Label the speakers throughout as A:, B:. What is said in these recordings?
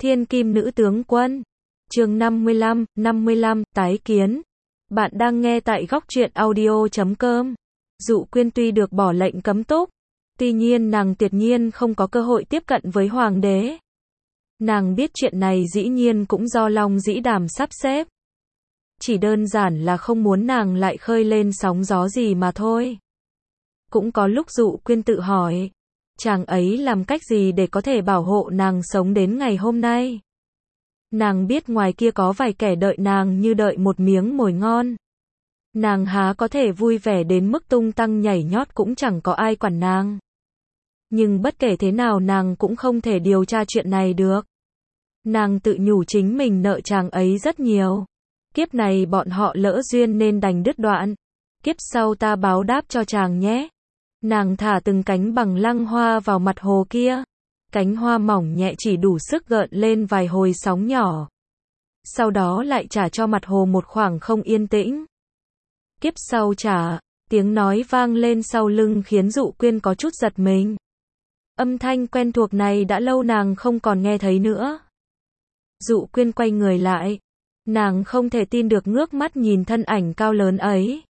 A: Thiên Kim Nữ Tướng Quân. Chương 55, tái kiến. Bạn đang nghe tại góc truyện audio.com. Dụ Quyên tuy được bỏ lệnh cấm túc, tuy nhiên nàng tuyệt nhiên không có cơ hội tiếp cận với hoàng đế. Nàng biết chuyện này dĩ nhiên cũng do Long Dĩ Đàm sắp xếp. Chỉ đơn giản là không muốn nàng lại khơi lên sóng gió gì mà thôi. Cũng có lúc Dụ Quyên tự hỏi, chàng ấy làm cách gì để có thể bảo hộ nàng sống đến ngày hôm nay. Nàng biết ngoài kia có vài kẻ đợi nàng như đợi một miếng mồi ngon. Nàng há có thể vui vẻ đến mức tung tăng nhảy nhót cũng chẳng có ai quản nàng. Nhưng bất kể thế nào nàng cũng không thể điều tra chuyện này được. Nàng tự nhủ chính mình nợ chàng ấy rất nhiều. Kiếp này bọn họ lỡ duyên nên đành đứt đoạn. Kiếp sau ta báo đáp cho chàng nhé. Nàng thả từng cánh bằng lăng hoa vào mặt hồ kia. Cánh hoa mỏng nhẹ chỉ đủ sức gợn lên vài hồi sóng nhỏ. Sau đó lại trả cho mặt hồ một khoảng không yên tĩnh. Kiếp sau trả, tiếng nói vang lên sau lưng khiến Dụ Quyên có chút giật mình. Âm thanh quen thuộc này đã lâu nàng không còn nghe thấy nữa. Dụ Quyên quay người lại. Nàng không thể tin được ngước mắt nhìn thân ảnh cao lớn ấy.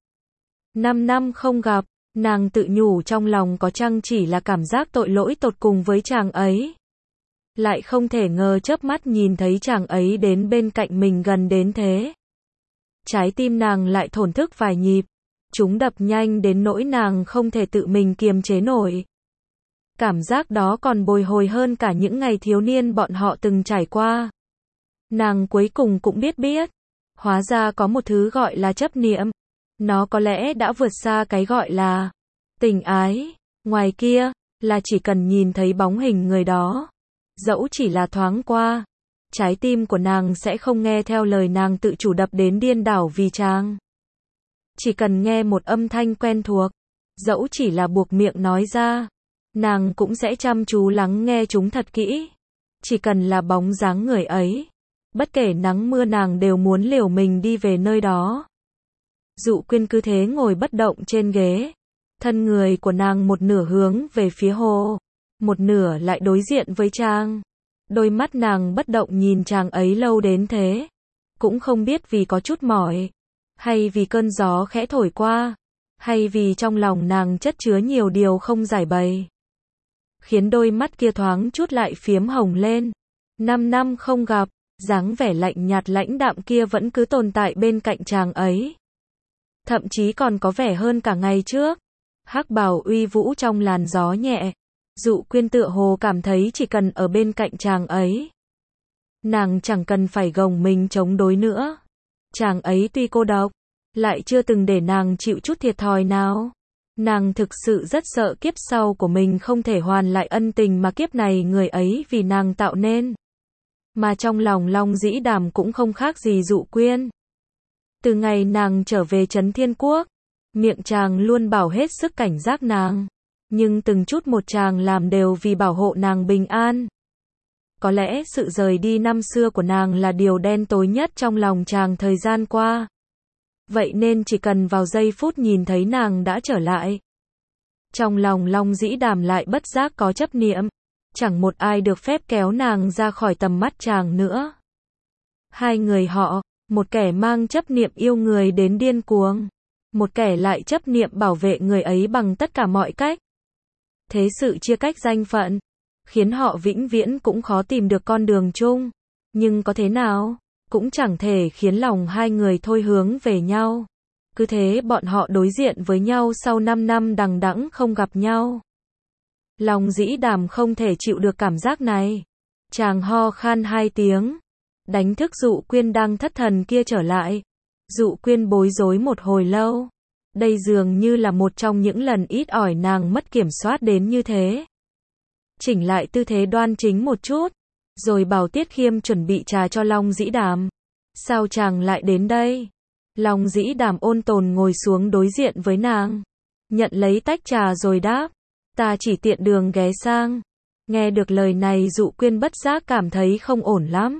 A: 5 năm không gặp, nàng tự nhủ trong lòng có chăng chỉ là cảm giác tội lỗi tột cùng với chàng ấy. Lại không thể ngờ chớp mắt nhìn thấy chàng ấy đến bên cạnh mình gần đến thế. Trái tim nàng lại thổn thức vài nhịp. Chúng đập nhanh đến nỗi nàng không thể tự mình kiềm chế nổi. Cảm giác đó còn bồi hồi hơn cả những ngày thiếu niên bọn họ từng trải qua. Nàng cuối cùng cũng biết. Hóa ra có một thứ gọi là chấp niệm. Nó có lẽ đã vượt xa cái gọi là tình ái. Ngoài kia, là chỉ cần nhìn thấy bóng hình người đó. Dẫu chỉ là thoáng qua. Trái tim của nàng sẽ không nghe theo lời nàng tự chủ đập đến điên đảo vì chàng. Chỉ cần nghe một âm thanh quen thuộc. Dẫu chỉ là buộc miệng nói ra. Nàng cũng sẽ chăm chú lắng nghe chúng thật kỹ. Chỉ cần là bóng dáng người ấy. Bất kể nắng mưa nàng đều muốn liều mình đi về nơi đó. Dụ Quyên cứ thế ngồi bất động trên ghế. Thân người của nàng một nửa hướng về phía hồ. Một nửa lại đối diện với chàng. Đôi mắt nàng bất động nhìn chàng ấy lâu đến thế. Cũng không biết vì có chút mỏi. Hay vì cơn gió khẽ thổi qua. Hay vì trong lòng nàng chất chứa nhiều điều không giải bày. Khiến đôi mắt kia thoáng chút lại phiếm hồng lên. 5 năm không gặp. Dáng vẻ lạnh nhạt lãnh đạm kia vẫn cứ tồn tại bên cạnh chàng ấy. Thậm chí còn có vẻ hơn cả ngày trước. Hắc bào uy vũ trong làn gió nhẹ. Dụ Quyên tựa hồ cảm thấy chỉ cần ở bên cạnh chàng ấy. Nàng chẳng cần phải gồng mình chống đối nữa. Chàng ấy tuy cô độc, lại chưa từng để nàng chịu chút thiệt thòi nào. Nàng thực sự rất sợ kiếp sau của mình không thể hoàn lại ân tình mà kiếp này người ấy vì nàng tạo nên. Mà trong lòng Long Dĩ Đàm cũng không khác gì Dụ Quyên. Từ ngày nàng trở về Trấn Thiên Quốc, miệng chàng luôn bảo hết sức cảnh giác nàng. Nhưng từng chút một chàng làm đều vì bảo hộ nàng bình an. Có lẽ sự rời đi năm xưa của nàng là điều đen tối nhất trong lòng chàng thời gian qua. Vậy nên chỉ cần vào giây phút nhìn thấy nàng đã trở lại. Trong lòng Long Dĩ Đàm lại bất giác có chấp niệm. Chẳng một ai được phép kéo nàng ra khỏi tầm mắt chàng nữa. Hai người họ, một kẻ mang chấp niệm yêu người đến điên cuồng. Một kẻ lại chấp niệm bảo vệ người ấy bằng tất cả mọi cách. Thế sự chia cách danh phận, khiến họ vĩnh viễn cũng khó tìm được con đường chung. Nhưng có thế nào, cũng chẳng thể khiến lòng hai người thôi hướng về nhau. Cứ thế bọn họ đối diện với nhau sau 5 năm đằng đẵng không gặp nhau. Long Dĩ Đàm không thể chịu được cảm giác này. Chàng ho khan 2 tiếng. Đánh thức Dụ Quyên đang thất thần kia trở lại. Dụ Quyên bối rối một hồi lâu. Đây dường như là một trong những lần ít ỏi nàng mất kiểm soát đến như thế. Chỉnh lại tư thế đoan chính một chút. Rồi bảo Tiết Khiêm chuẩn bị trà cho Long Dĩ Đàm. Sao chàng lại đến đây? Long Dĩ Đàm ôn tồn ngồi xuống đối diện với nàng. Nhận lấy tách trà rồi đáp. Ta chỉ tiện đường ghé sang. Nghe được lời này Dụ Quyên bất giác cảm thấy không ổn lắm.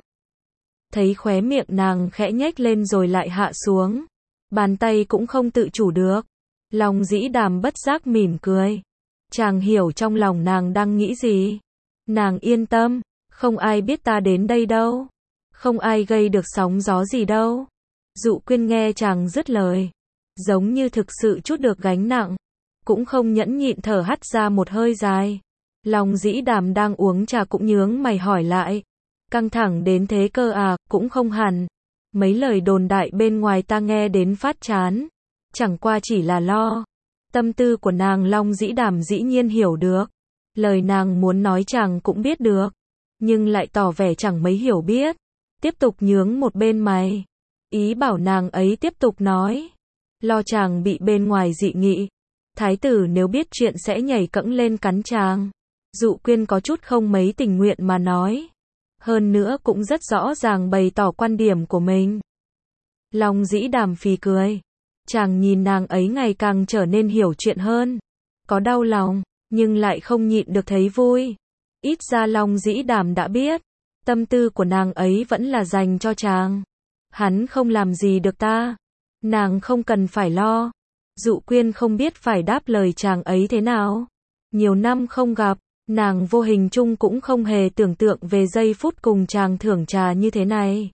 A: Thấy khóe miệng nàng khẽ nhếch lên rồi lại hạ xuống. Bàn tay cũng không tự chủ được. Long Dĩ Đàm bất giác mỉm cười. Chàng hiểu trong lòng nàng đang nghĩ gì. Nàng yên tâm, Không ai biết ta đến đây đâu. Không ai gây được sóng gió gì đâu. Dụ Quyên nghe chàng dứt lời, giống như thực sự trút được gánh nặng, cũng không nhẫn nhịn thở hắt ra một hơi dài. Long Dĩ Đàm đang uống trà cũng nhướng mày hỏi lại, căng thẳng đến thế cơ à? Cũng không hẳn. Mấy lời đồn đại bên ngoài ta nghe đến phát chán, chẳng qua chỉ là lo. Tâm tư của nàng Long Dĩ Đàm dĩ nhiên hiểu được. Lời nàng muốn nói chàng cũng biết được, nhưng lại tỏ vẻ chẳng mấy hiểu biết. Tiếp tục nhướng một bên mày, ý bảo nàng ấy tiếp tục nói. Lo chàng bị bên ngoài dị nghị. Thái tử nếu biết chuyện sẽ nhảy cẫng lên cắn chàng. Dụ Quyên có chút không mấy tình nguyện mà nói. Hơn nữa cũng rất rõ ràng bày tỏ quan điểm của mình. Long Dĩ Đàm phì cười. Chàng nhìn nàng ấy ngày càng trở nên hiểu chuyện hơn. Có đau lòng, nhưng lại không nhịn được thấy vui. Ít ra Long Dĩ Đàm đã biết, tâm tư của nàng ấy vẫn là dành cho chàng. Hắn không làm gì được ta. Nàng không cần phải lo. Dụ Quyên không biết phải đáp lời chàng ấy thế nào. Nhiều năm không gặp, nàng vô hình chung cũng không hề tưởng tượng về giây phút cùng chàng thưởng trà như thế này.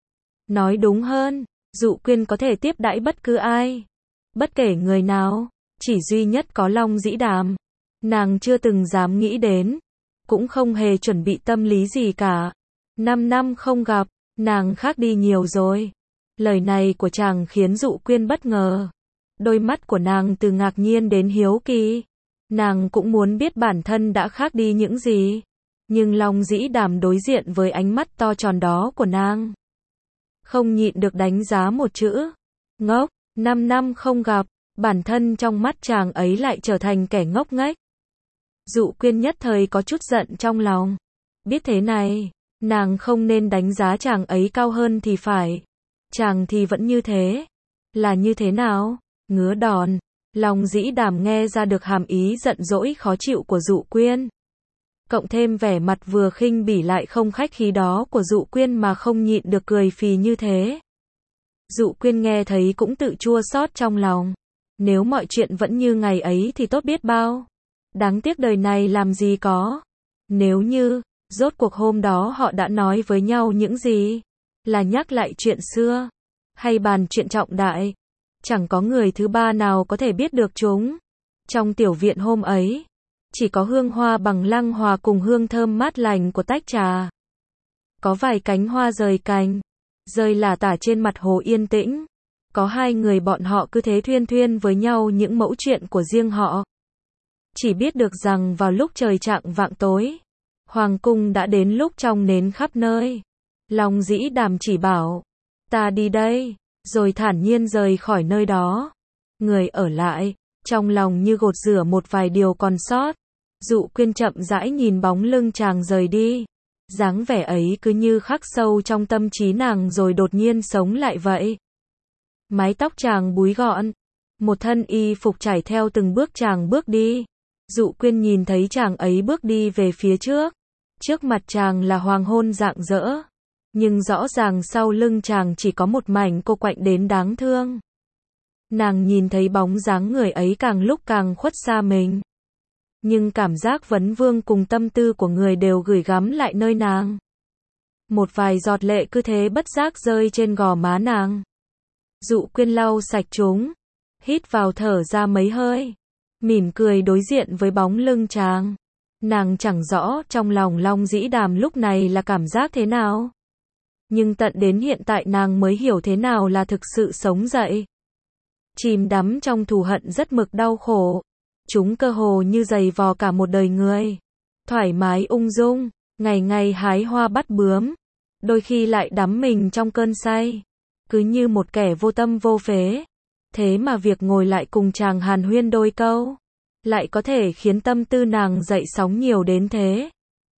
A: Nói đúng hơn, Dụ Quyên có thể tiếp đãi bất cứ ai, bất kể người nào, chỉ duy nhất có Long Dĩ Đàm. Nàng chưa từng dám nghĩ đến, cũng không hề chuẩn bị tâm lý gì cả. 5 năm không gặp, nàng khác đi nhiều rồi. Lời này của chàng khiến Dụ Quyên bất ngờ. Đôi mắt của nàng từ ngạc nhiên đến hiếu kỳ. Nàng cũng muốn biết bản thân đã khác đi những gì. Nhưng Long Dĩ Đàm đối diện với ánh mắt to tròn đó của nàng, không nhịn được đánh giá một chữ. Ngốc. 5 năm không gặp, bản thân trong mắt chàng ấy lại trở thành kẻ ngốc nghếch. Dụ Quyên nhất thời có chút giận trong lòng. Biết thế này, nàng không nên đánh giá chàng ấy cao hơn thì phải. Chàng thì vẫn như thế. Là như thế nào? Ngứa đòn. Long Dĩ Đàm nghe ra được hàm ý giận dỗi khó chịu của Dụ Quyên. Cộng thêm vẻ mặt vừa khinh bỉ lại không khách khí đó của Dụ Quyên mà không nhịn được cười phì như thế. Dụ Quyên nghe thấy cũng tự chua xót trong lòng. Nếu mọi chuyện vẫn như ngày ấy thì tốt biết bao. Đáng tiếc đời này làm gì có. Nếu như, rốt cuộc hôm đó họ đã nói với nhau những gì? Là nhắc lại chuyện xưa? Hay bàn chuyện trọng đại? Chẳng có người thứ ba nào có thể biết được chúng. Trong tiểu viện hôm ấy, chỉ có hương hoa bằng lăng hòa cùng hương thơm mát lành của tách trà. Có vài cánh hoa rời cành, rơi lả tả trên mặt hồ yên tĩnh. Có hai người bọn họ cứ thế thuyên thuyên với nhau những mẩu chuyện của riêng họ. Chỉ biết được rằng vào lúc trời chạng vạng tối, hoàng cung đã đến lúc trong nến khắp nơi. Long Dĩ Đàm chỉ bảo, ta đi đây, rồi thản nhiên rời khỏi nơi đó. Người ở lại, trong lòng như gột rửa một vài điều còn sót. Dụ Quyên chậm rãi nhìn bóng lưng chàng rời đi. Dáng vẻ ấy cứ như khắc sâu trong tâm trí nàng rồi đột nhiên sống lại vậy. Mái tóc chàng búi gọn, một thân y phục trải theo từng bước chàng bước đi. Dụ Quyên nhìn thấy chàng ấy bước đi về phía trước. Trước mặt chàng là hoàng hôn rạng rỡ, nhưng rõ ràng sau lưng chàng chỉ có một mảnh cô quạnh đến đáng thương. Nàng nhìn thấy bóng dáng người ấy càng lúc càng khuất xa mình. Nhưng cảm giác vấn vương cùng tâm tư của người đều gửi gắm lại nơi nàng. Một vài giọt lệ cứ thế bất giác rơi trên gò má nàng. Dụ Quyên lau sạch chúng, hít vào thở ra mấy hơi, mỉm cười đối diện với bóng lưng chàng. Nàng chẳng rõ trong lòng Long Dĩ Đàm lúc này là cảm giác thế nào. Nhưng tận đến hiện tại nàng mới hiểu thế nào là thực sự sống dậy. Chìm đắm trong thù hận rất mực đau khổ. Chúng cơ hồ như giày vò cả một đời người. Thoải mái ung dung, ngày ngày hái hoa bắt bướm. Đôi khi lại đắm mình trong cơn say. Cứ như một kẻ vô tâm vô phế. Thế mà việc ngồi lại cùng chàng hàn huyên đôi câu, lại có thể khiến tâm tư nàng dậy sóng nhiều đến thế.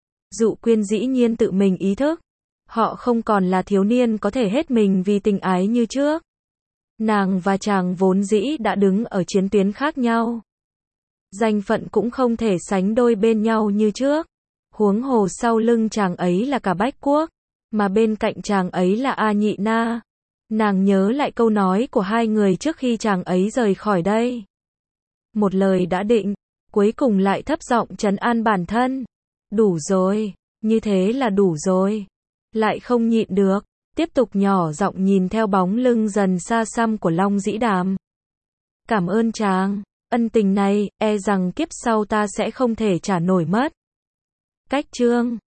A: Dụ Quyên dĩ nhiên tự mình ý thức. Họ không còn là thiếu niên có thể hết mình vì tình ái như trước. Nàng và chàng vốn dĩ đã đứng ở chiến tuyến khác nhau. Danh phận cũng không thể sánh đôi bên nhau như trước. Huống hồ sau lưng chàng ấy là cả Bách Quốc, mà bên cạnh chàng ấy là A Nhị Na. Nàng nhớ lại câu nói của hai người trước khi chàng ấy rời khỏi đây. Một lời đã định, cuối cùng lại thấp giọng trấn an bản thân. Đủ rồi, Như thế là đủ rồi. Lại không nhịn được, tiếp tục nhỏ giọng nhìn theo bóng lưng dần xa xăm của Long Dĩ Đàm. Cảm ơn chàng, ân tình này, e rằng kiếp sau ta sẽ không thể trả nổi mất. Cách chương